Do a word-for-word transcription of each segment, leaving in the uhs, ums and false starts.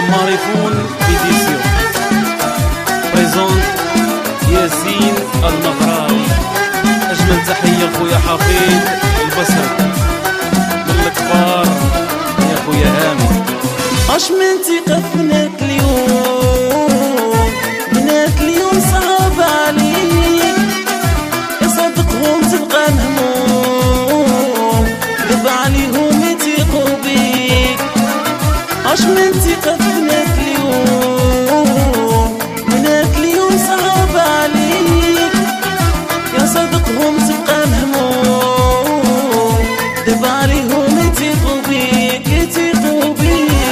ماريفون إديسيون بريزونت ياسين المغراوي. أجمل تحية خويا حفيظ البصري من الكبار يا خويا هامي. اش من ثقة في بنات اليوم، بنات اليوم صعب عليك، يصدقهم تبقى مهموم، دب عليهم يثيقوا بيك. اش من ثقة في بنات اليوم، بنات اليوم صعب عليك، يصدقهم تبقى مهموم، دب عليهم يثيقوا بيك يثيقوا بيك.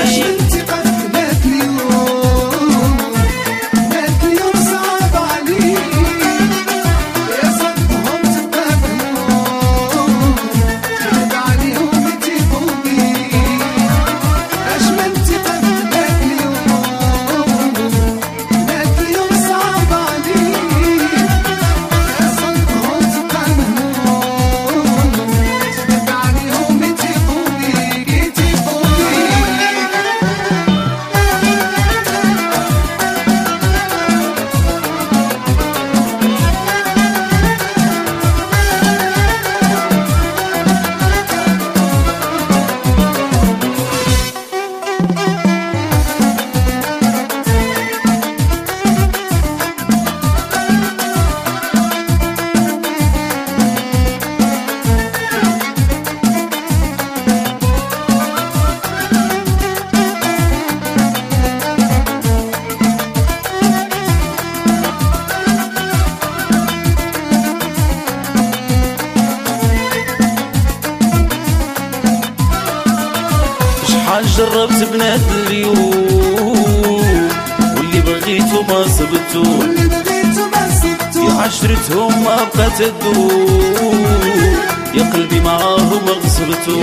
جربت بنات اليوم واللي بغيتو ما صبتو، يا عشرتهم ما بقات تدوم، يا قلبي معاهم غصبتو.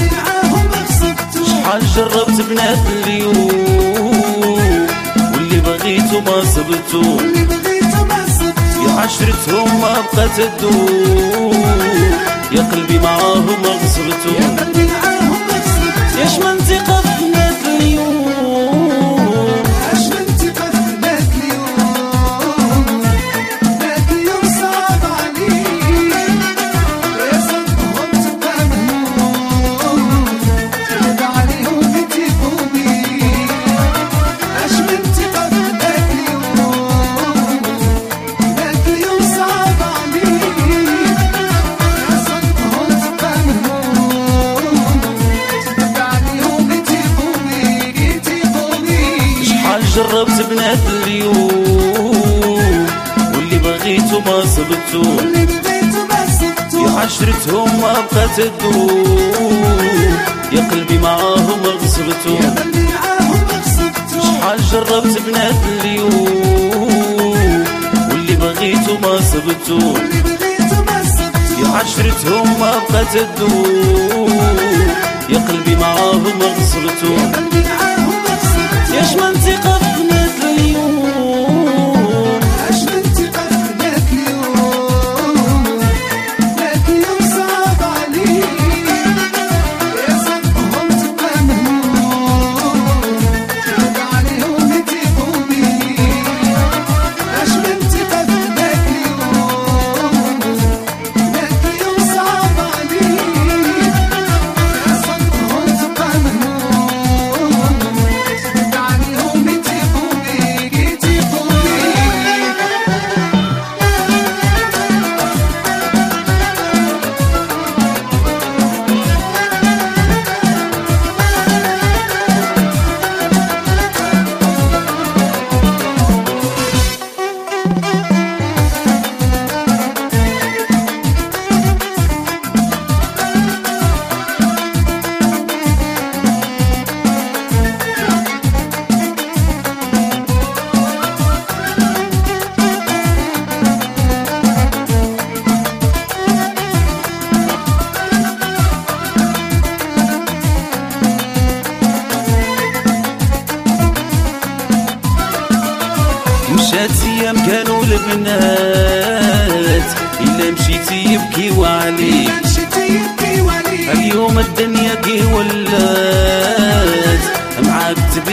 شحال جربت بنات اليوم واللي بغيتو ما صبتو، يا عشرتهم ما بقات تدوم، يا قلبي معاهم غصبتو. ياش من ثقة في بنات اليوم، اش من ثقة في بنات اليوم، بنات اليوم صعب عليك، يصدقهم تبقى مهموم، تبعد عليهم يثيقوا بيك. اش من ثقة في بنات اليوم، بنات اليوم صعب عليك، يصدقهم تبقى مهموم. جربت بنات اليوم واللي بغيتو ما صبتو، يا عشرتهم ما بقات تدوم، يا قلبي معاهم غصبتو. شحال جربت بنات اليوم واللي بغيتو ما صبتو، يا عشرتهم ما بقات تدوم، يا قلبي معاهم غصبتو. ياش من ثقة في بنات اليوم، اش من ثقة في بنات اليوم، بنات اليوم صعب عليك، يصدقهم تبقى مهموم، تبعد عليهم يثيقوا بيك. اش من ثقة في بنات اليوم، بنات اليوم صعب عليك، يصدقهم تبقى مهموم، تبعد عليهم يثيقوا بيك يثيقوا بيك. مشات ايام كانوا البنات، الا مشيتي يبكيو عليك، اليوم الدنيا كي ولات معاك تبي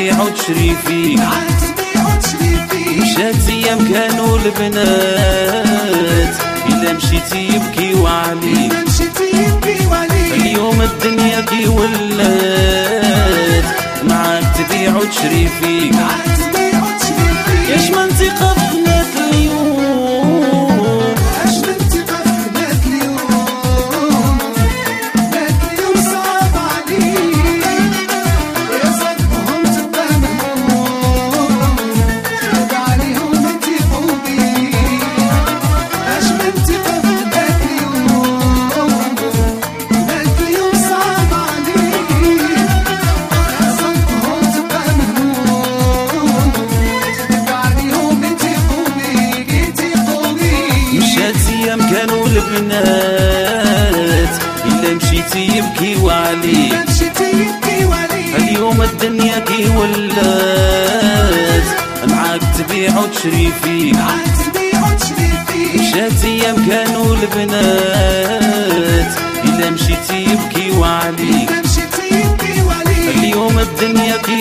تبيع وتشري فيك معاك تبيع وتشري فيك. مشات ايام كانوا البنات إلا مشيتي يبكي وعليك، إلا مشيتي يبكي وعليك. اليوم الدنيا كي ولات معاك تبيع وتشري فيك. معاك تبيع وتشري فيك. ياش ما انتقى في بنات اليوم، اش من ثقة في بنات اليوم. بنات اليوم صعب عليك، يا صدقهم تبقى مهموم. صعب عليهم يثيقوا بيك. اش من ثقة في بنات اليوم. بنات اليوم صعب عليك، يا صدقهم تبقى مهموم. صعب عليهم يثيقوا بيك يثيقوا بيك. مشات ايام كانوا البنات إلا مشيتي يبكي وعليك، إلا مشيتي يبكي وعليك. اليوم الدنيا كي ولات معاك تبيع وتشري فيك. معاك تبيع وتشري فيك. مشات ايام كانوا البنات إلا مشيتي يبكي وعليك، إلا مشيتي يبكي وعليك. اليوم الدنيا كي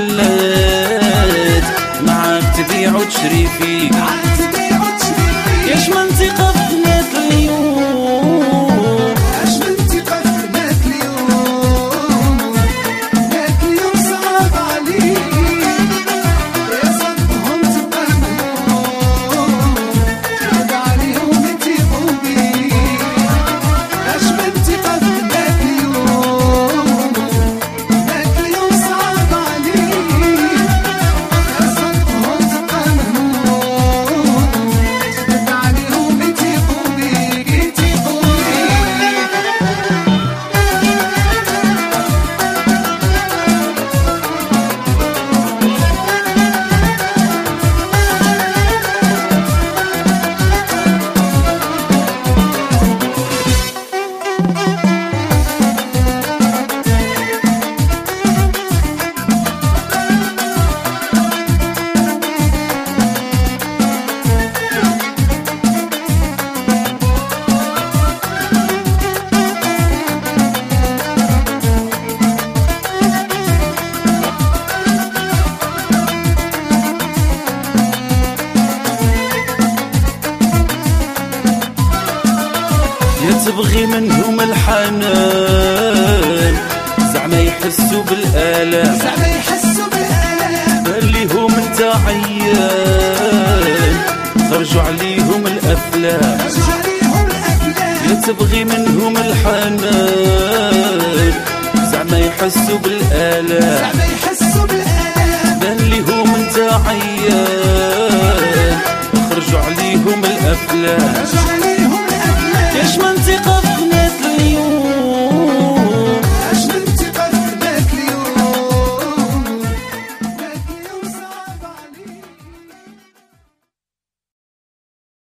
ولات معاك تبيع وتشري فيك. معاك تبيع وتشري فيك. ياش ما انتقى في بنات اليوم، اش من ثقة في بنات اليوم. بنات اليوم صعب عليك، يا صدقهم تبقى مهموم. صعب عليهم يثيقوا بيك. اش من ثقة في بنات اليوم. بنات اليوم صعب عليك، يا صدقهم تبقى مهموم. صعب عليهم يثيقوا بيك يثيقوا بيك. يا تبغي منهم الحنان زعما يحسوا بالآلام، زعما يحسوا بالآلام. بان ليهم انت عيان خرجوا عليهم الأفلام. رجع عليهم الأفلام. يا تبغي منهم الحنان زعما يحسوا بالآلام، زعما يحسوا بالآلام. بان ليهم انت عيان خرجوا عليهم الأفلام. رجع